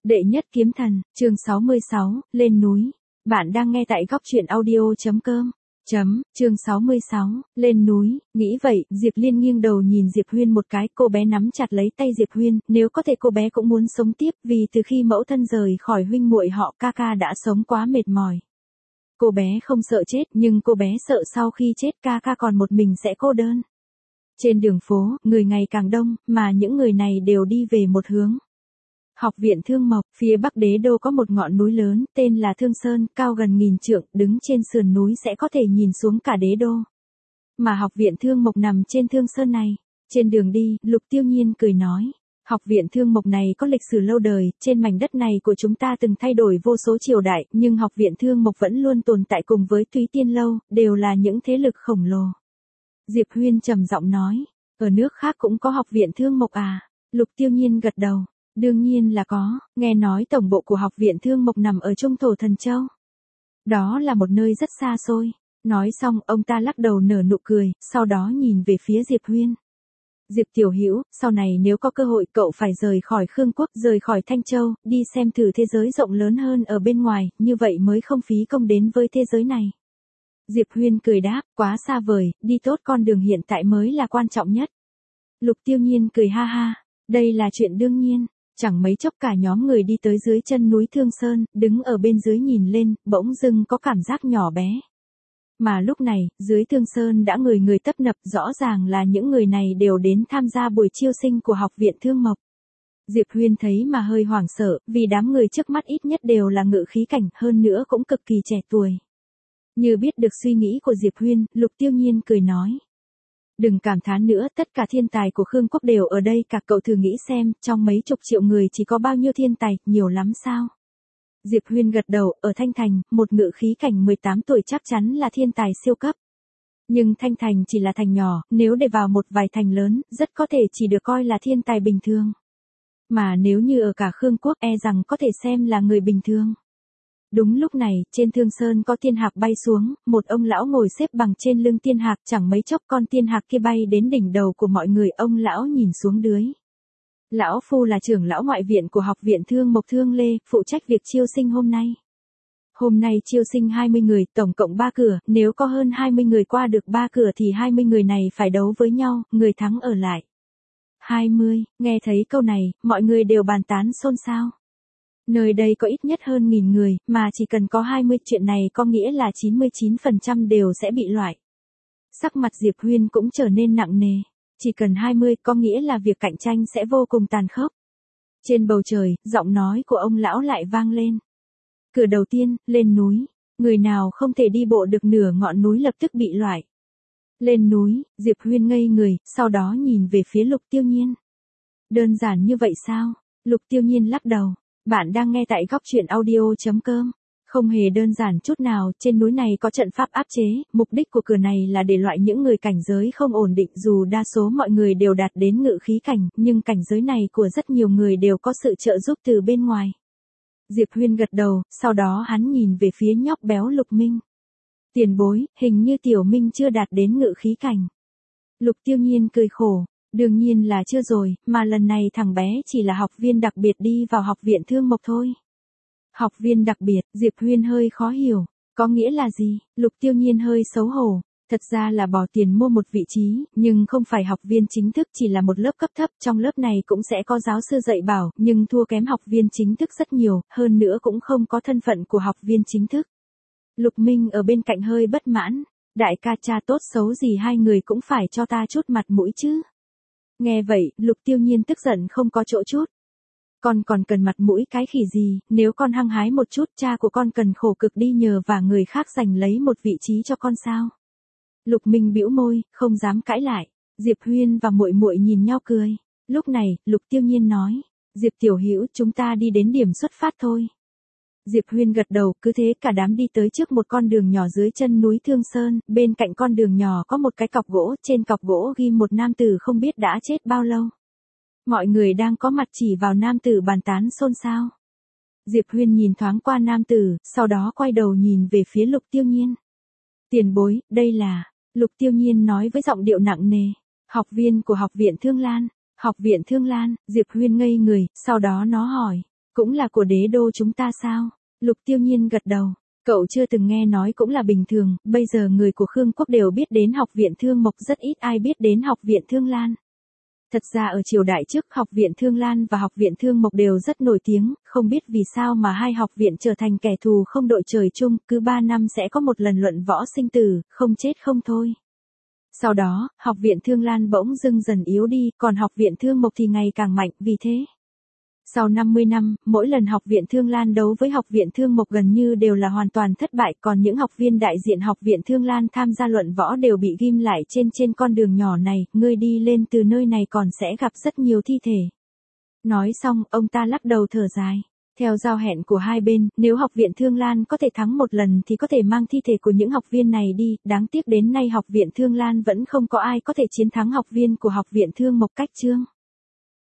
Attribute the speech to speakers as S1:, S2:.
S1: Đệ nhất kiếm thần, chương 66, lên núi. Bạn đang nghe tại góc truyện audio.com. Chương 66, lên núi, nghĩ vậy, Diệp Liên nghiêng đầu nhìn Diệp Huyên một cái, cô bé nắm chặt lấy tay Diệp Huyên, nếu có thể cô bé cũng muốn sống tiếp, vì từ khi mẫu thân rời khỏi huynh muội họ ca ca đã sống quá mệt mỏi. Cô bé không sợ chết, nhưng cô bé sợ sau khi chết ca ca còn một mình sẽ cô đơn. Trên đường phố, người ngày càng đông, mà những người này đều đi về một hướng. Học viện Thương Mộc, phía bắc đế đô có một ngọn núi lớn, tên là Thương Sơn, cao gần 1000 trượng, đứng trên sườn núi sẽ có thể nhìn xuống cả đế đô. Mà học viện Thương Mộc nằm trên Thương Sơn này. Trên đường đi, Lục Tiêu Nhiên cười nói, học viện Thương Mộc này có lịch sử lâu đời, trên mảnh đất này của chúng ta từng thay đổi vô số triều đại, nhưng học viện Thương Mộc vẫn luôn tồn tại cùng với Túy Tiên Lâu, đều là những thế lực khổng lồ. Diệp Huyên trầm giọng nói, ở nước khác cũng có học viện Thương Mộc à? Lục Tiêu Nhiên gật đầu. Đương nhiên là có, nghe nói tổng bộ của học viện Thương Mộc nằm ở Trung Thổ Thần Châu. Đó là một nơi rất xa xôi. Nói xong, ông ta lắc đầu nở nụ cười, sau đó nhìn về phía Diệp Huyên. Diệp Tiểu Hữu, sau này nếu có cơ hội cậu phải rời khỏi Khương Quốc, rời khỏi Thanh Châu, đi xem thử thế giới rộng lớn hơn ở bên ngoài, như vậy mới không phí công đến với thế giới này. Diệp Huyên cười đáp, quá xa vời, đi tốt con đường hiện tại mới là quan trọng nhất. Lục Tiêu Nhiên cười ha ha, đây là chuyện đương nhiên. Chẳng mấy chốc cả nhóm người đi tới dưới chân núi Thương Sơn, đứng ở bên dưới nhìn lên, bỗng dưng có cảm giác nhỏ bé. Mà lúc này, dưới Thương Sơn đã người người tấp nập, rõ ràng là những người này đều đến tham gia buổi chiêu sinh của học viện Thương Mộc. Diệp Huyên thấy mà hơi hoảng sợ, vì đám người trước mắt ít nhất đều là ngự khí cảnh, hơn nữa cũng cực kỳ trẻ tuổi. Như biết được suy nghĩ của Diệp Huyên, Lục Tiêu Nhiên cười nói. Đừng cảm thán nữa, tất cả thiên tài của Khương Quốc đều ở đây, cả cậu thử nghĩ xem, trong mấy chục triệu người chỉ có bao nhiêu thiên tài, nhiều lắm sao? Diệp Huyên gật đầu, ở Thanh Thành, một ngự khí cảnh 18 tuổi chắc chắn là thiên tài siêu cấp. Nhưng Thanh Thành chỉ là thành nhỏ, nếu để vào một vài thành lớn, rất có thể chỉ được coi là thiên tài bình thường. Mà nếu như ở cả Khương Quốc e rằng có thể xem là người bình thường. Đúng lúc này, trên Thương Sơn có tiên hạc bay xuống, một ông lão ngồi xếp bằng trên lưng tiên hạc, chẳng mấy chốc con tiên hạc kia bay đến đỉnh đầu của mọi người, ông lão nhìn xuống dưới. Lão phu là trưởng lão ngoại viện của học viện Thương Mộc Thương Lê, phụ trách việc chiêu sinh hôm nay. Hôm nay chiêu sinh 20 người, tổng cộng 3 cửa, nếu có hơn 20 người qua được 3 cửa thì 20 người này phải đấu với nhau, người thắng ở lại. 20, nghe thấy câu này, mọi người đều bàn tán xôn xao. Nơi đây có ít nhất hơn 1000 người, mà chỉ cần có 20, chuyện này có nghĩa là 99% đều sẽ bị loại. Sắc mặt Diệp Huyên cũng trở nên nặng nề. Chỉ cần 20 có nghĩa là việc cạnh tranh sẽ vô cùng tàn khốc. Trên bầu trời, giọng nói của ông lão lại vang lên. Cửa đầu tiên, lên núi. Người nào không thể đi bộ được nửa ngọn núi lập tức bị loại. Lên núi, Diệp Huyên ngây người, sau đó nhìn về phía Lục Tiêu Nhiên. Đơn giản như vậy sao? Lục Tiêu Nhiên lắc đầu. Bạn đang nghe tại góc truyện audio.com. Không hề đơn giản chút nào, trên núi này có trận pháp áp chế, mục đích của cửa này là để loại những người cảnh giới không ổn định, dù đa số mọi người đều đạt đến ngự khí cảnh, nhưng cảnh giới này của rất nhiều người đều có sự trợ giúp từ bên ngoài. Diệp Huyên gật đầu, sau đó hắn nhìn về phía nhóc béo Lục Minh. Tiền bối, hình như Tiểu Minh chưa đạt đến ngự khí cảnh. Lục Tiêu Nhiên cười khổ. Đương nhiên là chưa rồi, mà lần này thằng bé chỉ là học viên đặc biệt đi vào học viện Thương Mộc thôi. Học viên đặc biệt, Diệp Huyên hơi khó hiểu, có nghĩa là gì? Lục Tiêu Nhiên hơi xấu hổ, thật ra là bỏ tiền mua một vị trí, nhưng không phải học viên chính thức, chỉ là một lớp cấp thấp, trong lớp này cũng sẽ có giáo sư dạy bảo, nhưng thua kém học viên chính thức rất nhiều, hơn nữa cũng không có thân phận của học viên chính thức. Lục Minh ở bên cạnh hơi bất mãn, đại ca cha tốt xấu gì hai người cũng phải cho ta chút mặt mũi chứ. Nghe vậy, Lục Tiêu Nhiên tức giận không có chỗ chút. Con còn cần mặt mũi cái khỉ gì, nếu con hăng hái một chút, cha của con cần khổ cực đi nhờ và người khác giành lấy một vị trí cho con sao? Lục Minh bĩu môi, không dám cãi lại. Diệp Huyên và muội muội nhìn nhau cười. Lúc này, Lục Tiêu Nhiên nói, Diệp Tiểu Hữu, chúng ta đi đến điểm xuất phát thôi. Diệp Huyên gật đầu, cứ thế cả đám đi tới trước một con đường nhỏ dưới chân núi Thương Sơn, bên cạnh con đường nhỏ có một cái cọc gỗ, trên cọc gỗ ghi một nam tử không biết đã chết bao lâu. Mọi người đang có mặt chỉ vào nam tử bàn tán xôn xao. Diệp Huyên nhìn thoáng qua nam tử, sau đó quay đầu nhìn về phía Lục Tiêu Nhiên. Tiền bối, đây là, Lục Tiêu Nhiên nói với giọng điệu nặng nề, học viên của học viện Thương Lan. Học viện Thương Lan, Diệp Huyên ngây người, sau đó nó hỏi, Cũng là của đế đô chúng ta sao? Lục Tiêu Nhiên gật đầu. Cậu chưa từng nghe nói cũng là bình thường, bây giờ người của Khương Quốc đều biết đến học viện Thương Mộc, rất ít ai biết đến học viện Thương Lan. Thật ra ở triều đại trước, học viện Thương Lan và học viện Thương Mộc đều rất nổi tiếng, không biết vì sao mà hai học viện trở thành kẻ thù không đội trời chung, cứ 3 năm sẽ có một lần luận võ sinh tử, không chết không thôi. Sau đó, học viện Thương Lan bỗng dưng dần yếu đi, còn học viện Thương Mộc thì ngày càng mạnh, vì thế. Sau 50 năm, mỗi lần học viện Thương Lan đấu với học viện Thương Mộc gần như đều là hoàn toàn thất bại, còn những học viên đại diện học viện Thương Lan tham gia luận võ đều bị ghim lại trên con đường nhỏ này, ngươi đi lên từ nơi này còn sẽ gặp rất nhiều thi thể. Nói xong, ông ta lắc đầu thở dài. Theo giao hẹn của hai bên, nếu học viện Thương Lan có thể thắng một lần thì có thể mang thi thể của những học viên này đi, đáng tiếc đến nay học viện Thương Lan vẫn không có ai có thể chiến thắng học viên của học viện Thương Mộc Cách Chương.